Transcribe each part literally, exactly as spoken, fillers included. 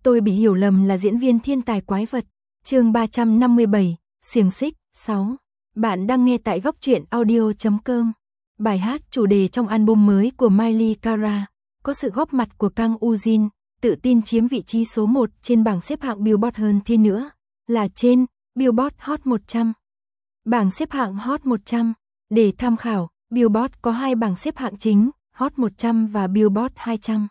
Tôi bị hiểu lầm là diễn viên thiên tài quái vật. Chương ba trăm năm mươi bảy, xiềng xích, sáu. Bạn đang nghe tại góc truyện audio chấm com. Bài hát chủ đề trong album mới của Miley Cara, có sự góp mặt của Kang Eugene, tự tin chiếm vị trí số một trên bảng xếp hạng Billboard hơn thế nữa, là trên Billboard Hot một trăm. Bảng xếp hạng Hot một trăm, để tham khảo, Billboard có hai bảng xếp hạng chính, Hot một trăm và Billboard hai trăm.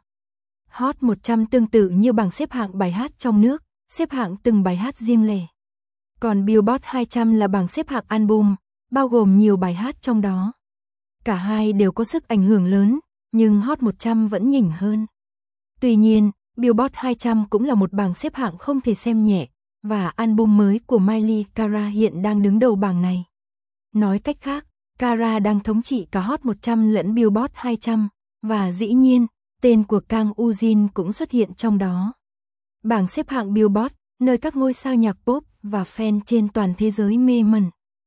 Hot một trăm tương tự như bảng xếp hạng bài hát trong nước, xếp hạng từng bài hát riêng lẻ. Còn Billboard hai trăm là bảng xếp hạng album, bao gồm nhiều bài hát trong đó. Cả hai đều có sức ảnh hưởng lớn, nhưng Hot một trăm vẫn nhỉnh hơn. Tuy nhiên, Billboard hai trăm cũng là một bảng xếp hạng không thể xem nhẹ, và album mới của Miley Cara hiện đang đứng đầu bảng này. Nói cách khác, Cara đang thống trị cả Hot một trăm lẫn Billboard hai trăm, và dĩ nhiên, tên của Kang Eugene cũng xuất hiện trong đó. Bảng xếp hạng Billboard, nơi các ngôi sao nhạc pop và fan trên toàn thế giới mê mẩn.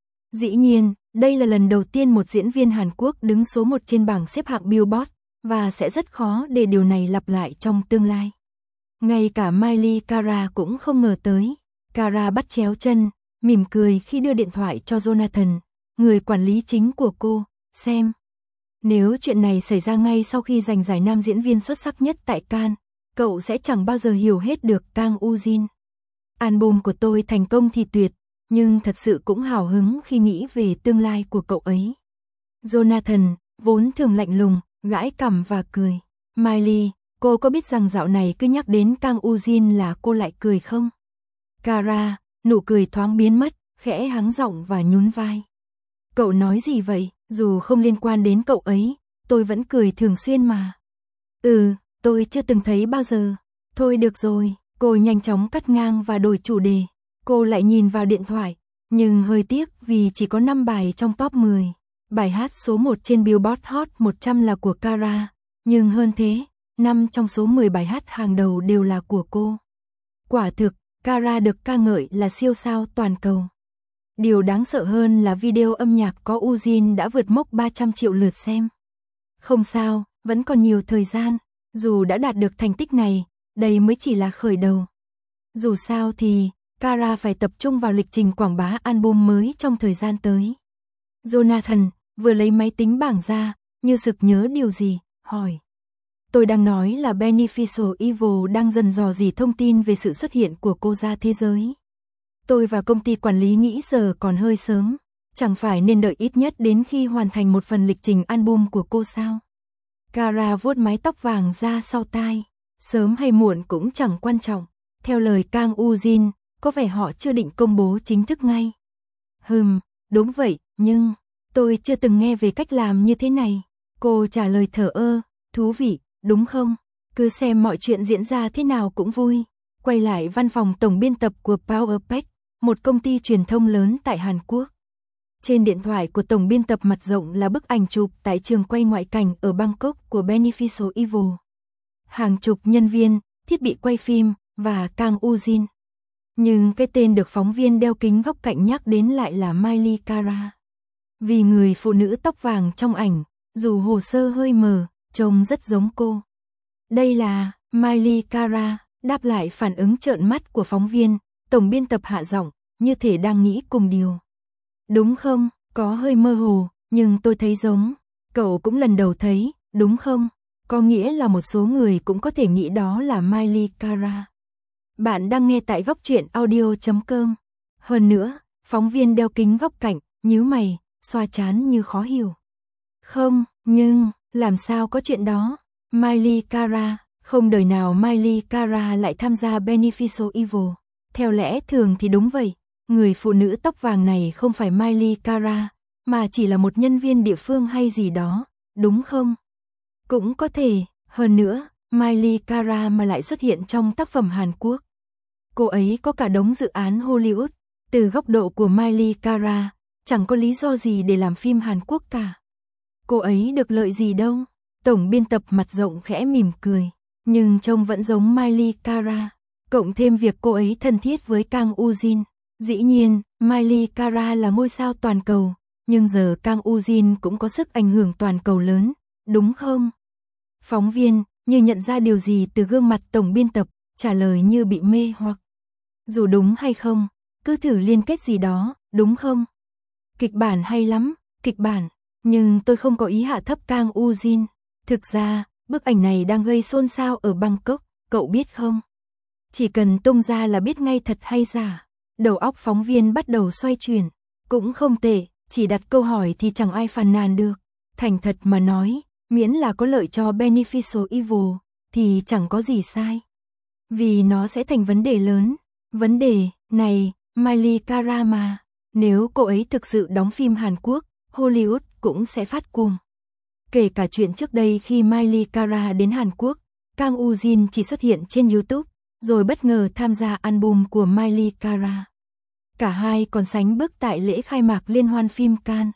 Dĩ nhiên, đây là lần đầu tiên một diễn viên Hàn Quốc đứng số một trên bảng xếp hạng Billboard, và sẽ rất khó để điều này lặp lại trong tương lai. Ngay cả Miley Cara cũng không ngờ tới. Cara bắt chéo chân, mỉm cười khi đưa điện thoại cho Jonathan, người quản lý chính của cô, xem. Nếu chuyện này xảy ra ngay sau khi giành giải nam diễn viên xuất sắc nhất tại Cannes, cậu sẽ chẳng bao giờ hiểu hết được Kang Eugene. Album của tôi thành công thì tuyệt, nhưng thật sự cũng hào hứng khi nghĩ về tương lai của cậu ấy. Jonathan, vốn thường lạnh lùng, gãi cằm và cười. Miley, cô có biết rằng dạo này cứ nhắc đến Kang Eugene là cô lại cười không? Cara, nụ cười thoáng biến mất, khẽ hắng giọng và nhún vai. Cậu nói gì vậy? Dù không liên quan đến cậu ấy, tôi vẫn cười thường xuyên mà. Ừ, tôi chưa từng thấy bao giờ. Thôi được rồi, cô nhanh chóng cắt ngang và đổi chủ đề. Cô lại nhìn vào điện thoại, nhưng hơi tiếc vì chỉ có năm bài trong top mười. Bài hát số một trên Billboard Hot một trăm là của Cara, nhưng hơn thế, năm trong số mười bài hát hàng đầu đều là của cô. Quả thực, Cara được ca ngợi là siêu sao toàn cầu. Điều đáng sợ hơn là video âm nhạc có Eugene đã vượt mốc ba trăm triệu lượt xem. Không sao, vẫn còn nhiều thời gian, dù đã đạt được thành tích này, đây mới chỉ là khởi đầu. Dù sao thì, Cara phải tập trung vào lịch trình quảng bá album mới trong thời gian tới. Jonathan vừa lấy máy tính bảng ra, như sực nhớ điều gì, hỏi. Tôi đang nói là Beneficial Evil đang dần dò dỉ thông tin về sự xuất hiện của cô ra thế giới. Tôi và công ty quản lý nghĩ giờ còn hơi sớm, chẳng phải nên đợi ít nhất đến khi hoàn thành một phần lịch trình album của cô sao? Cara vuốt mái tóc vàng ra sau tai, sớm hay muộn cũng chẳng quan trọng. Theo lời Kang Eugene, có vẻ họ chưa định công bố chính thức ngay. Hừm, đúng vậy, nhưng tôi chưa từng nghe về cách làm như thế này. Cô trả lời thở ơ, thú vị, đúng không? Cứ xem mọi chuyện diễn ra thế nào cũng vui. Quay lại văn phòng tổng biên tập của Powerpack, một công ty truyền thông lớn tại Hàn Quốc. Trên điện thoại của tổng biên tập mặt rộng là bức ảnh chụp tại trường quay ngoại cảnh ở Bangkok của Beneficial Evil. Hàng chục nhân viên, thiết bị quay phim và Kang Eugene. Nhưng cái tên được phóng viên đeo kính góc cạnh nhắc đến lại là Miley Cara. Vì người phụ nữ tóc vàng trong ảnh, dù hồ sơ hơi mờ, trông rất giống cô. Đây là Miley Cara, đáp lại phản ứng trợn mắt của phóng viên, tổng biên tập hạ giọng, như thể đang nghĩ cùng điều. Đúng không, có hơi mơ hồ, nhưng tôi thấy giống. Cậu cũng lần đầu thấy, đúng không? Có nghĩa là một số người cũng có thể nghĩ đó là Miley Cara. Bạn đang nghe tại góc truyện audio chấm com. Hơn nữa, phóng viên đeo kính góc cạnh, nhíu mày, xoa trán như khó hiểu. Không, nhưng, làm sao có chuyện đó? Miley Cara, không đời nào Miley Cara lại tham gia Beneficial Evil. Theo lẽ thường thì đúng vậy, người phụ nữ tóc vàng này không phải Miley Cara, mà chỉ là một nhân viên địa phương hay gì đó, đúng không? Cũng có thể, hơn nữa, Miley Cara mà lại xuất hiện trong tác phẩm Hàn Quốc. Cô ấy có cả đống dự án Hollywood, từ góc độ của Miley Cara, chẳng có lý do gì để làm phim Hàn Quốc cả. Cô ấy được lợi gì đâu? Tổng biên tập mặt rộng khẽ mỉm cười, nhưng trông vẫn giống Miley Cara. Cộng thêm việc cô ấy thân thiết với Kang Eugene. Dĩ nhiên, Miley Cara là ngôi sao toàn cầu, nhưng giờ Kang Eugene cũng có sức ảnh hưởng toàn cầu lớn, đúng không? Phóng viên, như nhận ra điều gì từ gương mặt tổng biên tập, trả lời như bị mê hoặc. Dù đúng hay không, cứ thử liên kết gì đó, đúng không? Kịch bản hay lắm, kịch bản, nhưng tôi không có ý hạ thấp Kang Woo-jin. Thực ra, bức ảnh này đang gây xôn xao ở Bangkok, cậu biết không? Chỉ cần tung ra là biết ngay thật hay giả. Đầu óc phóng viên bắt đầu xoay chuyển, cũng không tệ, chỉ đặt câu hỏi thì chẳng ai phàn nàn được. Thành thật mà nói, miễn là có lợi cho Beneficial Evil, thì chẳng có gì sai. Vì nó sẽ thành vấn đề lớn. Vấn đề này, Miley Cara mà, nếu cô ấy thực sự đóng phim Hàn Quốc, Hollywood cũng sẽ phát cuồng. Kể cả chuyện trước đây khi Miley Cara đến Hàn Quốc, Kang Woo-jin chỉ xuất hiện trên YouTube, rồi bất ngờ tham gia album của Miley Cara. Cả hai còn sánh bước tại lễ khai mạc liên hoan phim Cannes.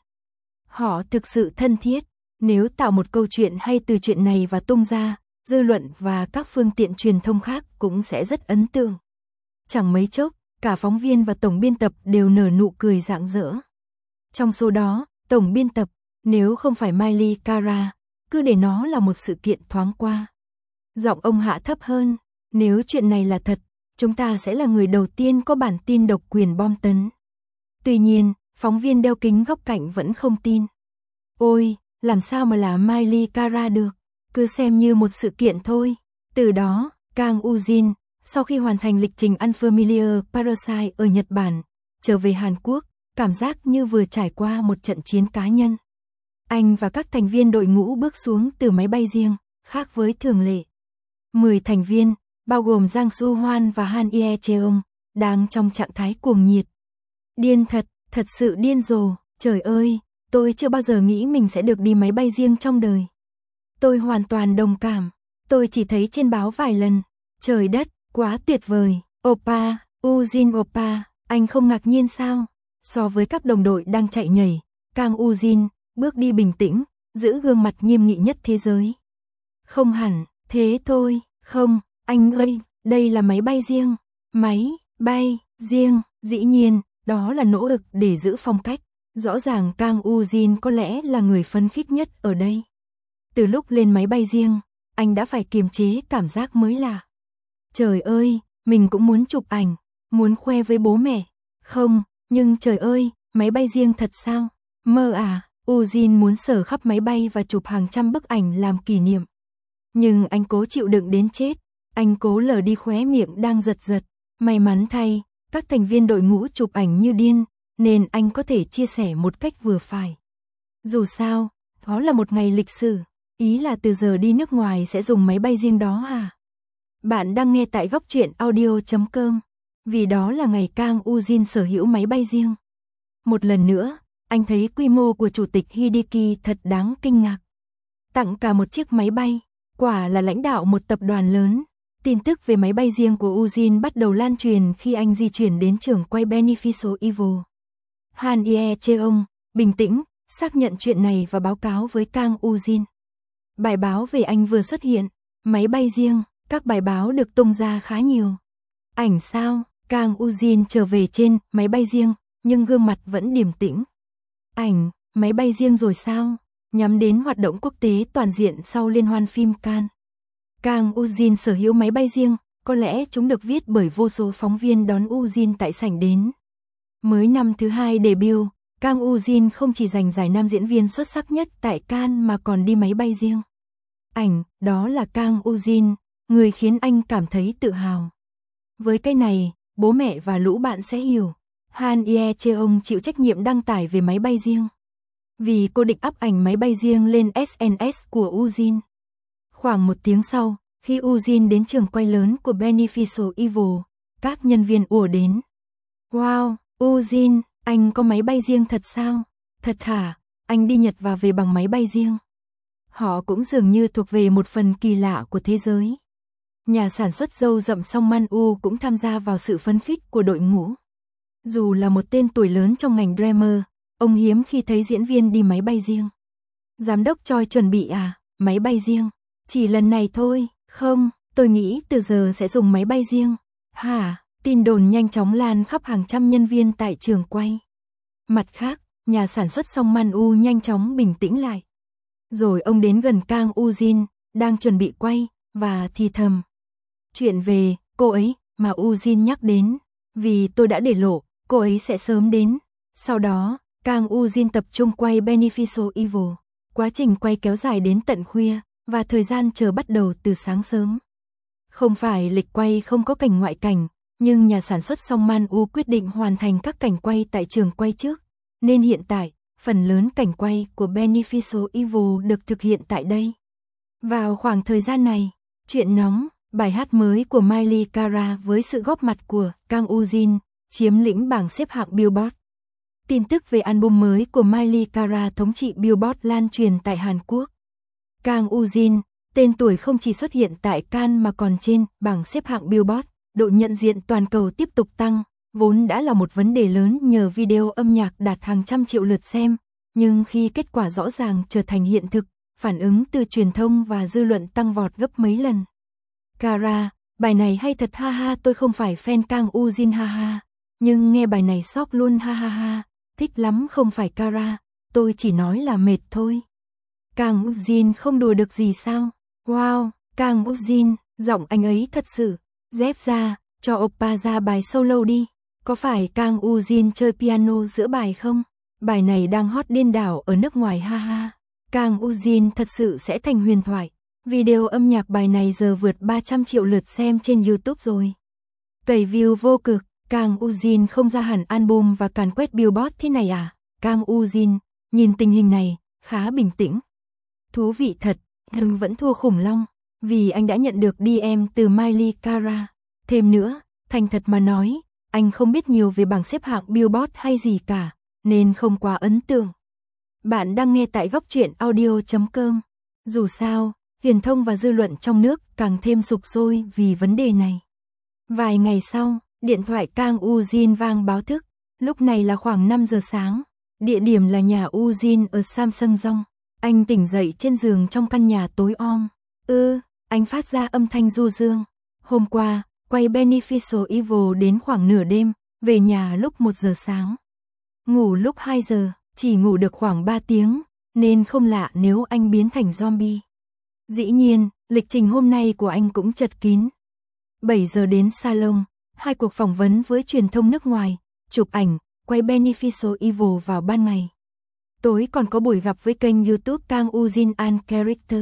Họ thực sự thân thiết, nếu tạo một câu chuyện hay từ chuyện này và tung ra, dư luận và các phương tiện truyền thông khác cũng sẽ rất ấn tượng. Chẳng mấy chốc, cả phóng viên và tổng biên tập đều nở nụ cười rạng rỡ. Trong số đó, tổng biên tập, nếu không phải Miley Cara, cứ để nó là một sự kiện thoáng qua. Giọng ông hạ thấp hơn, nếu chuyện này là thật, chúng ta sẽ là người đầu tiên có bản tin độc quyền bom tấn. Tuy nhiên, phóng viên đeo kính góc cạnh vẫn không tin. Ôi, làm sao mà là Miley Cara được, cứ xem như một sự kiện thôi. Từ đó, Kang Woo-jin, sau khi hoàn thành lịch trình Unfamiliar Parasite ở Nhật Bản, trở về Hàn Quốc, cảm giác như vừa trải qua một trận chiến cá nhân. Anh và các thành viên đội ngũ bước xuống từ máy bay riêng, khác với thường lệ. Mười thành viên, bao gồm Jang Soo-hwan và Han Ye-cheong, đang trong trạng thái cuồng nhiệt. Điên thật, thật sự điên rồ, trời ơi, tôi chưa bao giờ nghĩ mình sẽ được đi máy bay riêng trong đời. Tôi hoàn toàn đồng cảm, tôi chỉ thấy trên báo vài lần, trời đất, quá tuyệt vời, Oppa, Woo-jin Oppa, anh không ngạc nhiên sao? So với các đồng đội đang chạy nhảy, Kang Woo-jin bước đi bình tĩnh, giữ gương mặt nghiêm nghị nhất thế giới. Không hẳn, thế thôi, không, anh ơi, đây là máy bay riêng, máy bay riêng, dĩ nhiên, đó là nỗ lực để giữ phong cách. Rõ ràng Kang Woo-jin có lẽ là người phấn khích nhất ở đây. Từ lúc lên máy bay riêng, anh đã phải kiềm chế cảm giác mới lạ. Trời ơi, mình cũng muốn chụp ảnh, muốn khoe với bố mẹ. Không, nhưng trời ơi, máy bay riêng thật sao? Mơ à, Woo-jin muốn sờ khắp máy bay và chụp hàng trăm bức ảnh làm kỷ niệm. Nhưng anh cố chịu đựng đến chết, anh cố lờ đi khóe miệng đang giật giật. May mắn thay, các thành viên đội ngũ chụp ảnh như điên, nên anh có thể chia sẻ một cách vừa phải. Dù sao, đó là một ngày lịch sử, ý là từ giờ đi nước ngoài sẽ dùng máy bay riêng đó à? Bạn đang nghe tại góc truyện audio chấm com, vì đó là ngày Kang Woo-jin sở hữu máy bay riêng. Một lần nữa, anh thấy quy mô của Chủ tịch Hideki thật đáng kinh ngạc. Tặng cả một chiếc máy bay, quả là lãnh đạo một tập đoàn lớn. Tin tức về máy bay riêng của Woo-jin bắt đầu lan truyền khi anh di chuyển đến trường quay Beneficial Evil. Han Ye-cheong, bình tĩnh, xác nhận chuyện này và báo cáo với Kang Woo-jin. Bài báo về anh vừa xuất hiện, máy bay riêng, các bài báo được tung ra khá nhiều. Ảnh sao, Kang Woo-jin trở về trên máy bay riêng, nhưng gương mặt vẫn điềm tĩnh. Ảnh, máy bay riêng rồi sao? Nhắm đến hoạt động quốc tế toàn diện sau liên hoan phim Cannes. Kang Woo-jin sở hữu máy bay riêng, có lẽ chúng được viết bởi vô số phóng viên đón Woo-jin tại sảnh đến. Mới năm thứ hai debut, Kang Woo-jin không chỉ giành giải nam diễn viên xuất sắc nhất tại Cannes mà còn đi máy bay riêng. Ảnh, đó là Kang Woo-jin, người khiến anh cảm thấy tự hào. Với cái này, bố mẹ và lũ bạn sẽ hiểu. Han Ye-cheong chịu trách nhiệm đăng tải về máy bay riêng. Vì cô định up ảnh máy bay riêng lên ét en ét của Woo-jin. Khoảng một tiếng sau, khi Woo-jin đến trường quay lớn của Beneficial Evil, các nhân viên ùa đến. Wow, Woo-jin, anh có máy bay riêng thật sao? Thật hả? Anh đi Nhật và về bằng máy bay riêng. Họ cũng dường như thuộc về một phần kỳ lạ của thế giới. Nhà sản xuất râu rậm Song Man-woo cũng tham gia vào sự phấn khích của đội ngũ. Dù là một tên tuổi lớn trong ngành drama, ông hiếm khi thấy diễn viên đi máy bay riêng. Giám đốc Choi chuẩn bị à, máy bay riêng? Chỉ lần này thôi, không, tôi nghĩ từ giờ sẽ dùng máy bay riêng. Hả? Tin đồn nhanh chóng lan khắp hàng trăm nhân viên tại trường quay. Mặt khác, nhà sản xuất Song Man-woo nhanh chóng bình tĩnh lại. Rồi ông đến gần Kang Woo-jin, đang chuẩn bị quay, và thì thầm. Chuyện về, cô ấy, mà Ujin nhắc đến. Vì tôi đã để lộ, cô ấy sẽ sớm đến. Sau đó, Kang Ujin tập trung quay Beneficial Evil. Quá trình quay kéo dài đến tận khuya, và thời gian chờ bắt đầu từ sáng sớm. Không phải lịch quay không có cảnh ngoại cảnh, nhưng nhà sản xuất Song Man-woo quyết định hoàn thành các cảnh quay tại trường quay trước. Nên hiện tại, phần lớn cảnh quay của Beneficial Evil được thực hiện tại đây. Vào khoảng thời gian này, chuyện nóng, bài hát mới của Miley Cara với sự góp mặt của Kang Ujin, chiếm lĩnh bảng xếp hạng Billboard. Tin tức về album mới của Miley Cara thống trị Billboard lan truyền tại Hàn Quốc. Kang Ujin, tên tuổi không chỉ xuất hiện tại Cannes mà còn trên bảng xếp hạng Billboard, độ nhận diện toàn cầu tiếp tục tăng, vốn đã là một vấn đề lớn nhờ video âm nhạc đạt hàng trăm triệu lượt xem, nhưng khi kết quả rõ ràng trở thành hiện thực, phản ứng từ truyền thông và dư luận tăng vọt gấp mấy lần. Cara, bài này hay thật ha ha, tôi không phải fan Kang Ujin ha ha, nhưng nghe bài này sốc luôn ha ha ha, thích lắm không phải Cara, tôi chỉ nói là mệt thôi. Kang Ujin không đùa được gì sao? Wow, Kang Ujin, giọng anh ấy thật sự. Dép ra, cho oppa ra bài solo đi. Có phải Kang Ujin chơi piano giữa bài không? Bài này đang hot điên đảo ở nước ngoài ha ha. Kang Ujin thật sự sẽ thành huyền thoại. Video âm nhạc bài này giờ vượt ba trăm triệu lượt xem trên YouTube rồi. Cày view vô cực, Kang Ujin không ra hẳn album và càn quét Billboard thế này à? Kang Ujin, nhìn tình hình này, khá bình tĩnh. Thú vị thật, nhưng vẫn thua khủng long, vì anh đã nhận được đê em từ Miley Cara. Thêm nữa, thành thật mà nói, anh không biết nhiều về bảng xếp hạng Billboard hay gì cả, nên không quá ấn tượng. Bạn đang nghe tại góc truyện audio chấm com. Dù sao, truyền thông và dư luận trong nước càng thêm sục sôi vì vấn đề này. Vài ngày sau, điện thoại Kang Ujin vang báo thức, lúc này là khoảng năm giờ sáng, địa điểm là nhà Ujin ở Samsung. Anh tỉnh dậy trên giường trong căn nhà tối om. Ư, anh phát ra âm thanh du dương. Hôm qua, quay Beneficial Evil đến khoảng nửa đêm, về nhà lúc một giờ sáng. Ngủ lúc hai giờ, chỉ ngủ được khoảng ba tiếng, nên không lạ nếu anh biến thành zombie. Dĩ nhiên, lịch trình hôm nay của anh cũng chật kín. bảy giờ đến salon, hai cuộc phỏng vấn với truyền thông nước ngoài, chụp ảnh, quay Beneficial Evil vào ban ngày. Tối còn có buổi gặp với kênh YouTube Kang Ujin An Character.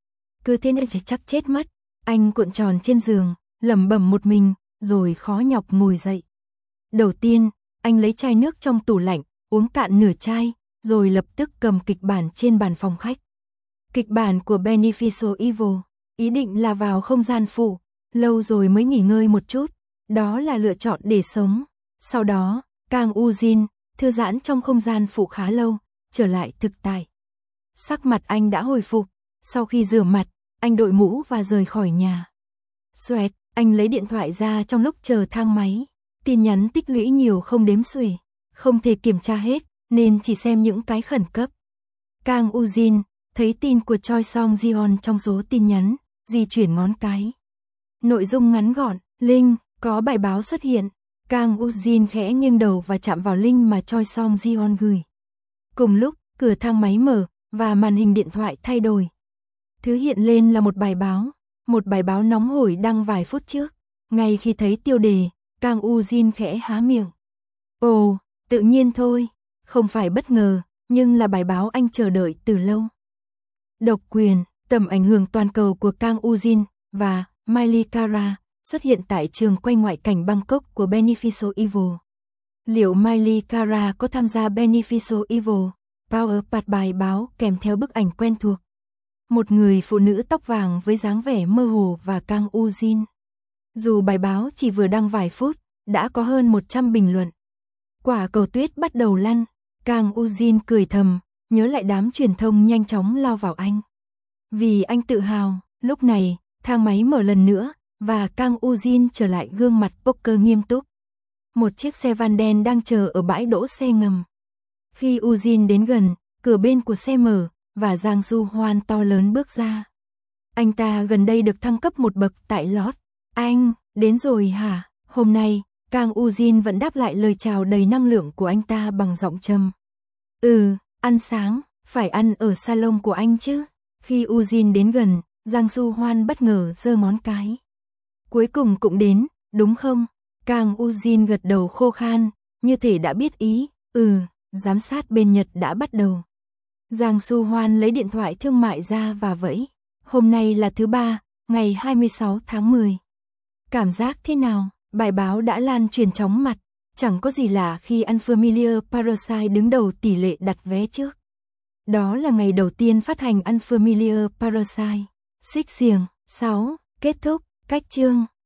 Cứ thế nên chắc chết mất, anh cuộn tròn trên giường, lẩm bẩm một mình, rồi khó nhọc ngồi dậy. Đầu tiên, anh lấy chai nước trong tủ lạnh, uống cạn nửa chai, rồi lập tức cầm kịch bản trên bàn phòng khách. Kịch bản của Beneficial Evil, ý định là vào không gian phụ, lâu rồi mới nghỉ ngơi một chút, đó là lựa chọn để sống. Sau đó, Kang Ujin thư giãn trong không gian phụ khá lâu, trở lại thực tại. Sắc mặt anh đã hồi phục, sau khi rửa mặt, anh đội mũ và rời khỏi nhà. Xoẹt, anh lấy điện thoại ra trong lúc chờ thang máy, tin nhắn tích lũy nhiều không đếm xuể, không thể kiểm tra hết, nên chỉ xem những cái khẩn cấp. Kang Ujin thấy tin của Choi Song Jeon trong số tin nhắn, di chuyển ngón cái. Nội dung ngắn gọn, link, có bài báo xuất hiện. Kang Ujin khẽ nghiêng đầu và chạm vào link mà Choi Song Jeon gửi. Cùng lúc, cửa thang máy mở, và màn hình điện thoại thay đổi. Thứ hiện lên là một bài báo, một bài báo nóng hổi đăng vài phút trước. Ngay khi thấy tiêu đề, Kang Ujin khẽ há miệng. Ồ, tự nhiên thôi, không phải bất ngờ, nhưng là bài báo anh chờ đợi từ lâu. Độc quyền, tầm ảnh hưởng toàn cầu của Kang Ujin và Miley Cara xuất hiện tại trường quay ngoại cảnh Bangkok của Beneficial Evil. Liệu Miley Cara có tham gia Beneficial Evil? Power Part bài báo kèm theo bức ảnh quen thuộc. Một người phụ nữ tóc vàng với dáng vẻ mơ hồ và Kang Ujin. Dù bài báo chỉ vừa đăng vài phút, đã có hơn một trăm bình luận. Quả cầu tuyết bắt đầu lăn, Kang Ujin cười thầm, nhớ lại đám truyền thông nhanh chóng lao vào anh. Vì anh tự hào, lúc này, thang máy mở lần nữa, và Kang Ujin trở lại gương mặt poker nghiêm túc. Một chiếc xe van đen đang chờ ở bãi đỗ xe ngầm. Khi Ujin đến gần, cửa bên của xe mở, và Giang Du Hoan to lớn bước ra. Anh ta gần đây được thăng cấp một bậc tại Lord. Anh, đến rồi hả? Hôm nay, Kang Ujin vẫn đáp lại lời chào đầy năng lượng của anh ta bằng giọng trầm. Ừ, ăn sáng, phải ăn ở salon của anh chứ. Khi Ujin đến gần, Giang Du Hoan bất ngờ giơ ngón cái. Cuối cùng cũng đến, đúng không? Kang Ujin gật đầu khô khan, như thể đã biết ý, ừ, giám sát bên Nhật đã bắt đầu. Giang Su Hoan lấy điện thoại thương mại ra và vẫy. Hôm nay là thứ ba, ngày hai mươi sáu tháng mười. Cảm giác thế nào? Bài báo đã lan truyền chóng mặt. Chẳng có gì lạ khi Unfamiliar Parasite đứng đầu tỷ lệ đặt vé trước. Đó là ngày đầu tiên phát hành Unfamiliar Parasite. Xích xiềng, sáu, kết thúc, cách chương.